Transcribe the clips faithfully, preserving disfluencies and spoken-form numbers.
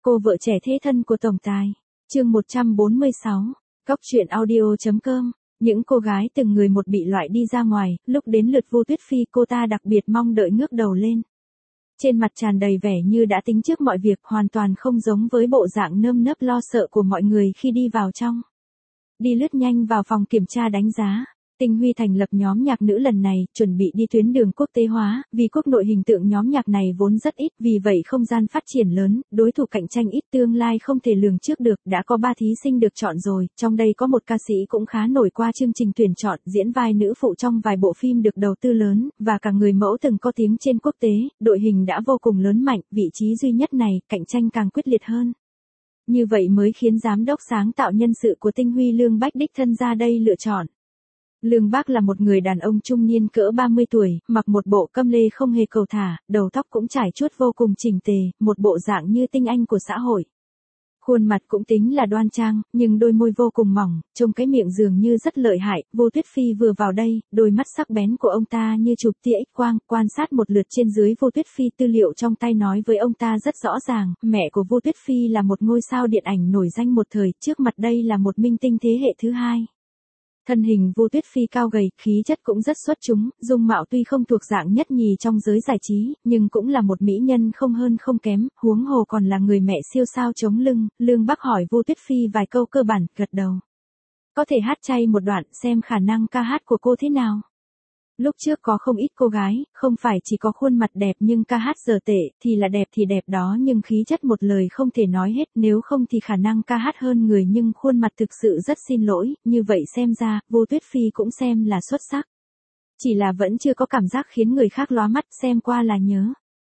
Cô vợ trẻ thế thân của tổng tài. Chương một trăm bốn mươi sáu. Cóc truyện audio.com. Những cô gái từng người một bị loại đi ra ngoài, lúc đến lượt Vu Tuyết Phi cô ta đặc biệt mong đợi ngước đầu lên. Trên mặt tràn đầy vẻ như đã tính trước mọi việc, hoàn toàn không giống với bộ dạng nơm nớp lo sợ của mọi người khi đi vào trong. Đi lướt nhanh vào phòng kiểm tra đánh giá. Tinh Huy thành lập nhóm nhạc nữ lần này, chuẩn bị đi tuyến đường quốc tế hóa, vì quốc nội hình tượng nhóm nhạc này vốn rất ít, vì vậy không gian phát triển lớn, đối thủ cạnh tranh ít, tương lai không thể lường trước được, đã có ba thí sinh được chọn rồi, trong đây có một ca sĩ cũng khá nổi qua chương trình tuyển chọn, diễn vai nữ phụ trong vài bộ phim được đầu tư lớn, và cả người mẫu từng có tiếng trên quốc tế, đội hình đã vô cùng lớn mạnh, vị trí duy nhất này, cạnh tranh càng quyết liệt hơn. Như vậy mới khiến giám đốc sáng tạo nhân sự của Tinh Huy Lương Bách đích thân ra đây lựa chọn. Lương Bác là một người đàn ông trung niên cỡ ba mươi tuổi, mặc một bộ câm lê không hề cầu thả, đầu tóc cũng trải chuốt vô cùng chỉnh tề, một bộ dạng như tinh anh của xã hội. Khuôn mặt cũng tính là đoan trang, nhưng đôi môi vô cùng mỏng, trông cái miệng dường như rất lợi hại. Vu Tuyết Phi vừa vào đây, đôi mắt sắc bén của ông ta như chụp tia X-quang, quan sát một lượt trên dưới Vu Tuyết Phi, tư liệu trong tay nói với ông ta rất rõ ràng, mẹ của Vu Tuyết Phi là một ngôi sao điện ảnh nổi danh một thời, trước mặt đây là một minh tinh thế hệ thứ hai. Thân hình Vu Tuyết Phi cao gầy, khí chất cũng rất xuất chúng, dung mạo tuy không thuộc dạng nhất nhì trong giới giải trí, nhưng cũng là một mỹ nhân không hơn không kém, huống hồ còn là người mẹ siêu sao chống lưng. Lương Bắc hỏi Vu Tuyết Phi vài câu cơ bản, gật đầu. Có thể hát chay một đoạn, xem khả năng ca hát của cô thế nào. Lúc trước có không ít cô gái, không phải chỉ có khuôn mặt đẹp nhưng ca hát dở tệ, thì là đẹp thì đẹp đó nhưng khí chất một lời không thể nói hết, nếu không thì khả năng ca hát hơn người nhưng khuôn mặt thực sự rất xin lỗi, như vậy xem ra, Vu Tuyết Phi cũng xem là xuất sắc. Chỉ là vẫn chưa có cảm giác khiến người khác lóa mắt, xem qua là nhớ.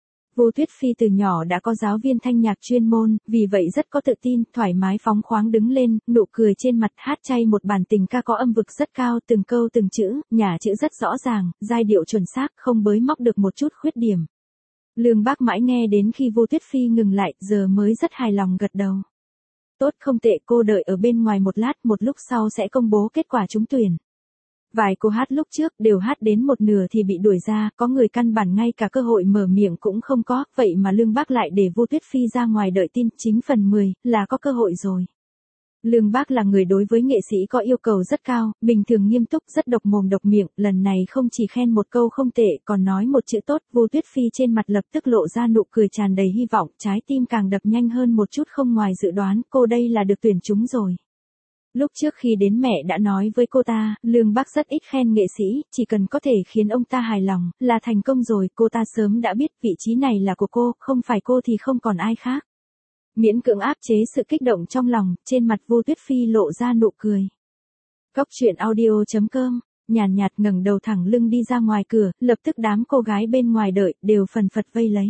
Vu Tuyết Phi từ nhỏ đã có giáo viên thanh nhạc chuyên môn, vì vậy rất có tự tin, thoải mái phóng khoáng đứng lên, nụ cười trên mặt, hát chay một bản tình ca có âm vực rất cao, từng câu từng chữ, nhả chữ rất rõ ràng, giai điệu chuẩn xác, không bới móc được một chút khuyết điểm. Lương Bác mãi nghe đến khi Vu Tuyết Phi ngừng lại, giờ mới rất hài lòng gật đầu. Tốt, không tệ, cô đợi ở bên ngoài một lát, một lúc sau sẽ công bố kết quả trúng tuyển. Vài cô hát lúc trước đều hát đến một nửa thì bị đuổi ra, có người căn bản ngay cả cơ hội mở miệng cũng không có, vậy mà Lương Bác lại để Vu Tuyết Phi ra ngoài đợi tin, chính phần mười, là có cơ hội rồi. Lương Bác là người đối với nghệ sĩ có yêu cầu rất cao, bình thường nghiêm túc, rất độc mồm độc miệng, lần này không chỉ khen một câu không tệ, còn nói một chữ tốt. Vu Tuyết Phi trên mặt lập tức lộ ra nụ cười tràn đầy hy vọng, trái tim càng đập nhanh hơn một chút, không ngoài dự đoán, cô đây là được tuyển trúng rồi. Lúc trước khi đến mẹ đã nói với cô ta, Lương Bác rất ít khen nghệ sĩ, chỉ cần có thể khiến ông ta hài lòng, là thành công rồi, cô ta sớm đã biết vị trí này là của cô, không phải cô thì không còn ai khác. Miễn cưỡng áp chế sự kích động trong lòng, trên mặt Vu Tuyết Phi lộ ra nụ cười. Cóc truyện audio.com, nhàn nhạt ngẩng đầu thẳng lưng đi ra ngoài cửa, lập tức đám cô gái bên ngoài đợi, đều phần phật vây lấy.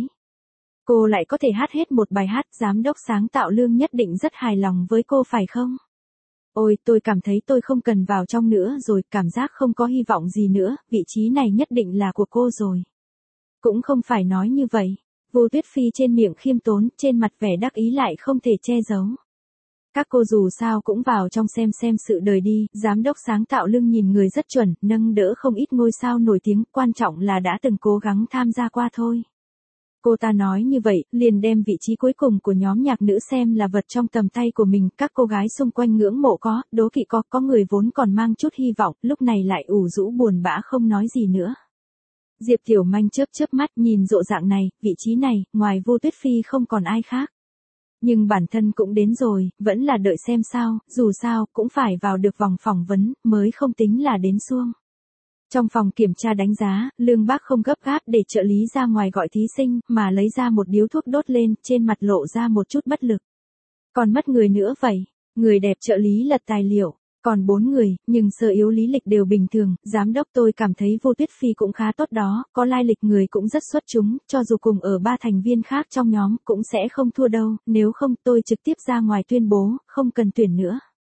Cô lại có thể hát hết một bài hát, giám đốc sáng tạo Lương nhất định rất hài lòng với cô phải không? Ôi, tôi cảm thấy tôi không cần vào trong nữa rồi, cảm giác không có hy vọng gì nữa, vị trí này nhất định là của cô rồi. Cũng không phải nói như vậy. Vu Tuyết Phi trên miệng khiêm tốn, trên mặt vẻ đắc ý lại không thể che giấu. Các cô dù sao cũng vào trong xem xem sự đời đi, giám đốc sáng tạo Lương nhìn người rất chuẩn, nâng đỡ không ít ngôi sao nổi tiếng, quan trọng là đã từng cố gắng tham gia qua thôi. Cô ta nói như vậy, liền đem vị trí cuối cùng của nhóm nhạc nữ xem là vật trong tầm tay của mình, các cô gái xung quanh ngưỡng mộ có, đố kỵ có, có người vốn còn mang chút hy vọng, lúc này lại ủ rũ buồn bã không nói gì nữa. Diệp Tiểu Manh chớp chớp mắt nhìn rộ dạng này, vị trí này, ngoài Vu Tuyết Phi không còn ai khác. Nhưng bản thân cũng đến rồi, vẫn là đợi xem sao, dù sao, cũng phải vào được vòng phỏng vấn, mới không tính là đến xuông. Trong phòng kiểm tra đánh giá, Lương Bác không gấp gáp để trợ lý ra ngoài gọi thí sinh, mà lấy ra một điếu thuốc đốt lên, trên mặt lộ ra một chút bất lực. Còn mất người nữa vậy, người đẹp trợ lý lật tài liệu, còn bốn người, nhưng sơ yếu lý lịch đều bình thường, giám đốc tôi cảm thấy Vu Tuyết Phi cũng khá tốt đó, có lai lịch người cũng rất xuất chúng, cho dù cùng ở ba thành viên khác trong nhóm, cũng sẽ không thua đâu, nếu không tôi trực tiếp ra ngoài tuyên bố, không cần tuyển nữa.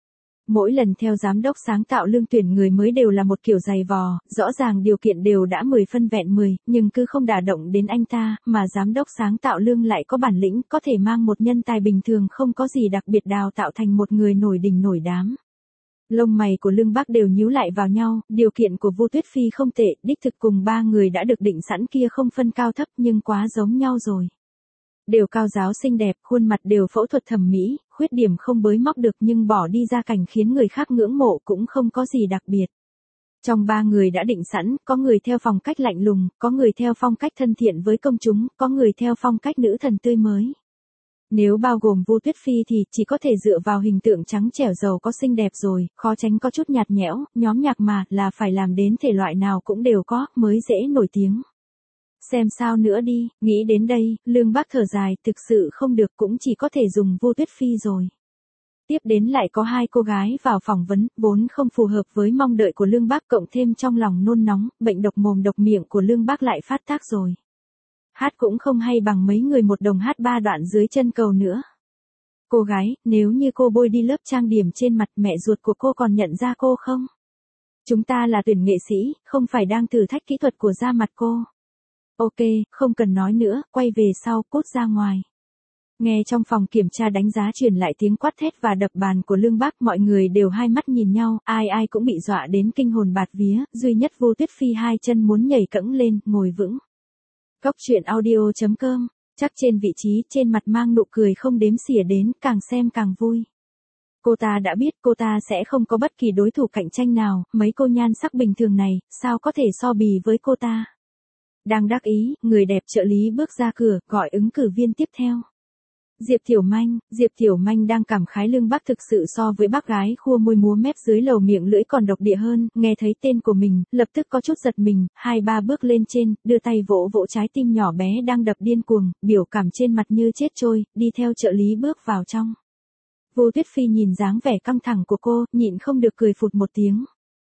Mỗi lần theo giám đốc sáng tạo Lương tuyển người mới đều là một kiểu dày vò, rõ ràng điều kiện đều đã mười phân vẹn mười, nhưng cứ không đả động đến anh ta, mà giám đốc sáng tạo Lương lại có bản lĩnh, có thể mang một nhân tài bình thường không có gì đặc biệt đào tạo thành một người nổi đình nổi đám. Lông mày của Lương Bác đều nhíu lại vào nhau, điều kiện của Vu Tuyết Phi không tệ, đích thực cùng ba người đã được định sẵn kia không phân cao thấp nhưng quá giống nhau rồi. Đều cao giáo xinh đẹp, khuôn mặt đều phẫu thuật thẩm mỹ, khuyết điểm không bới móc được nhưng bỏ đi ra cảnh khiến người khác ngưỡng mộ cũng không có gì đặc biệt. Trong ba người đã định sẵn, có người theo phong cách lạnh lùng, có người theo phong cách thân thiện với công chúng, có người theo phong cách nữ thần tươi mới. Nếu bao gồm Vu Tuyết Phi thì chỉ có thể dựa vào hình tượng trắng trẻo giàu có xinh đẹp rồi, khó tránh có chút nhạt nhẽo, nhóm nhạc mà là phải làm đến thể loại nào cũng đều có, mới dễ nổi tiếng. Xem sao nữa đi, nghĩ đến đây, Lương Bác thở dài, thực sự không được cũng chỉ có thể dùng Vu Tuyết Phi rồi. Tiếp đến lại có hai cô gái vào phỏng vấn, vốn không phù hợp với mong đợi của Lương Bác, cộng thêm trong lòng nôn nóng, bệnh độc mồm độc miệng của Lương Bác lại phát tác rồi. Hát cũng không hay bằng mấy người một đồng hát ba đoạn dưới chân cầu nữa. Cô gái, nếu như cô bôi đi lớp trang điểm trên mặt, mẹ ruột của cô còn nhận ra cô không? Chúng ta là tuyển nghệ sĩ, không phải đang thử thách kỹ thuật của da mặt cô. Ok, không cần nói nữa, quay về sau, cút ra ngoài. Nghe trong phòng kiểm tra đánh giá truyền lại tiếng quát thét và đập bàn của Lương Bác, mọi người đều hai mắt nhìn nhau, ai ai cũng bị dọa đến kinh hồn bạt vía, duy nhất Vu Tuyết Phi hai chân muốn nhảy cẫng lên, ngồi vững. Cóc truyện audio chấm com, chắc trên vị trí, trên mặt mang nụ cười không đếm xỉa đến, càng xem càng vui. Cô ta đã biết cô ta sẽ không có bất kỳ đối thủ cạnh tranh nào, mấy cô nhan sắc bình thường này, sao có thể so bì với cô ta. Đang đắc ý, người đẹp trợ lý bước ra cửa, gọi ứng cử viên tiếp theo. Diệp Tiểu Manh, Diệp Tiểu Manh đang cảm khái Lương Bác thực sự so với bác gái khua môi múa mép dưới lầu miệng lưỡi còn độc địa hơn, nghe thấy tên của mình, lập tức có chút giật mình, hai ba bước lên trên, đưa tay vỗ vỗ trái tim nhỏ bé đang đập điên cuồng, biểu cảm trên mặt như chết trôi, đi theo trợ lý bước vào trong. Vu Tuyết Phi nhìn dáng vẻ căng thẳng của cô, nhịn không được cười phụt một tiếng.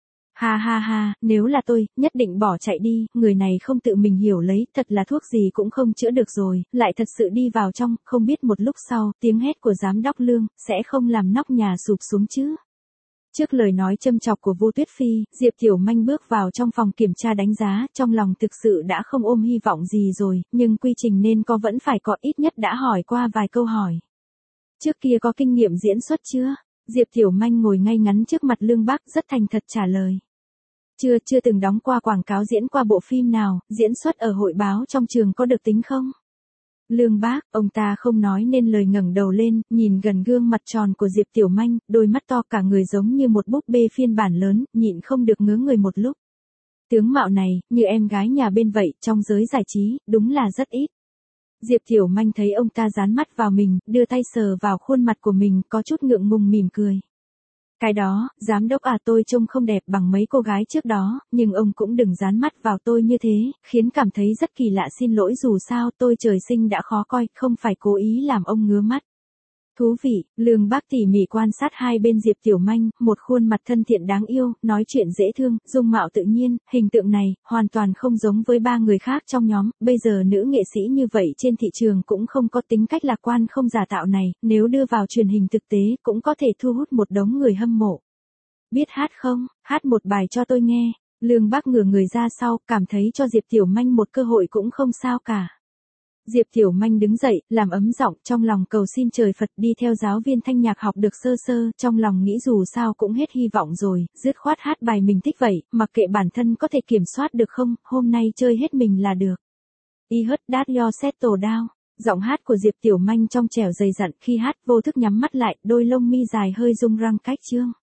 Ha ha ha, nếu là tôi, nhất định bỏ chạy đi, người này không tự mình hiểu lấy, thật là thuốc gì cũng không chữa được rồi, lại thật sự đi vào trong, không biết một lúc sau, tiếng hét của giám đốc Lương, sẽ không làm nóc nhà sụp xuống chứ. Trước lời nói châm chọc của Vu Tuyết Phi, Diệp Tiểu Manh bước vào trong phòng kiểm tra đánh giá, trong lòng thực sự đã không ôm hy vọng gì rồi, nhưng quy trình nên có vẫn phải có, ít nhất đã hỏi qua vài câu hỏi. Trước kia có kinh nghiệm diễn xuất chưa? Diệp Tiểu Manh ngồi ngay ngắn trước mặt Lương Bác, rất thành thật trả lời. Chưa, chưa từng đóng qua quảng cáo, diễn qua bộ phim nào, diễn xuất ở hội báo trong trường có được tính không? Lương Bác, ông ta không nói nên lời, ngẩng đầu lên, nhìn gần gương mặt tròn của Diệp Tiểu Manh, đôi mắt to cả người giống như một búp bê phiên bản lớn, nhịn không được ngớ người một lúc. Tướng mạo này, như em gái nhà bên vậy, trong giới giải trí, đúng là rất ít. Diệp Tiểu Manh thấy ông ta dán mắt vào mình, đưa tay sờ vào khuôn mặt của mình, có chút ngượng ngùng mỉm cười. Cái đó, giám đốc à, tôi trông không đẹp bằng mấy cô gái trước đó, nhưng ông cũng đừng dán mắt vào tôi như thế, khiến cảm thấy rất kỳ lạ, xin lỗi, dù sao tôi trời sinh đã khó coi, không phải cố ý làm ông ngứa mắt. Thú vị, Lương Bác tỉ mỉ quan sát hai bên Diệp Tiểu Manh, một khuôn mặt thân thiện đáng yêu, nói chuyện dễ thương, dung mạo tự nhiên, hình tượng này, hoàn toàn không giống với ba người khác trong nhóm, bây giờ nữ nghệ sĩ như vậy trên thị trường cũng không có tính cách lạc quan không giả tạo này, nếu đưa vào truyền hình thực tế cũng có thể thu hút một đống người hâm mộ. Biết hát không, hát một bài cho tôi nghe. Lương Bác ngửa người ra sau, cảm thấy cho Diệp Tiểu Manh một cơ hội cũng không sao cả. Diệp Tiểu Manh đứng dậy, làm ấm giọng, trong lòng cầu xin trời Phật, đi theo giáo viên thanh nhạc học được sơ sơ, trong lòng nghĩ dù sao cũng hết hy vọng rồi, dứt khoát hát bài mình thích vậy, mặc kệ bản thân có thể kiểm soát được không, hôm nay chơi hết mình là được. I heard that you settle down. Giọng hát của Diệp Tiểu Manh trong trẻo dày dặn, khi hát vô thức nhắm mắt lại, đôi lông mi dài hơi rung răng cách trương.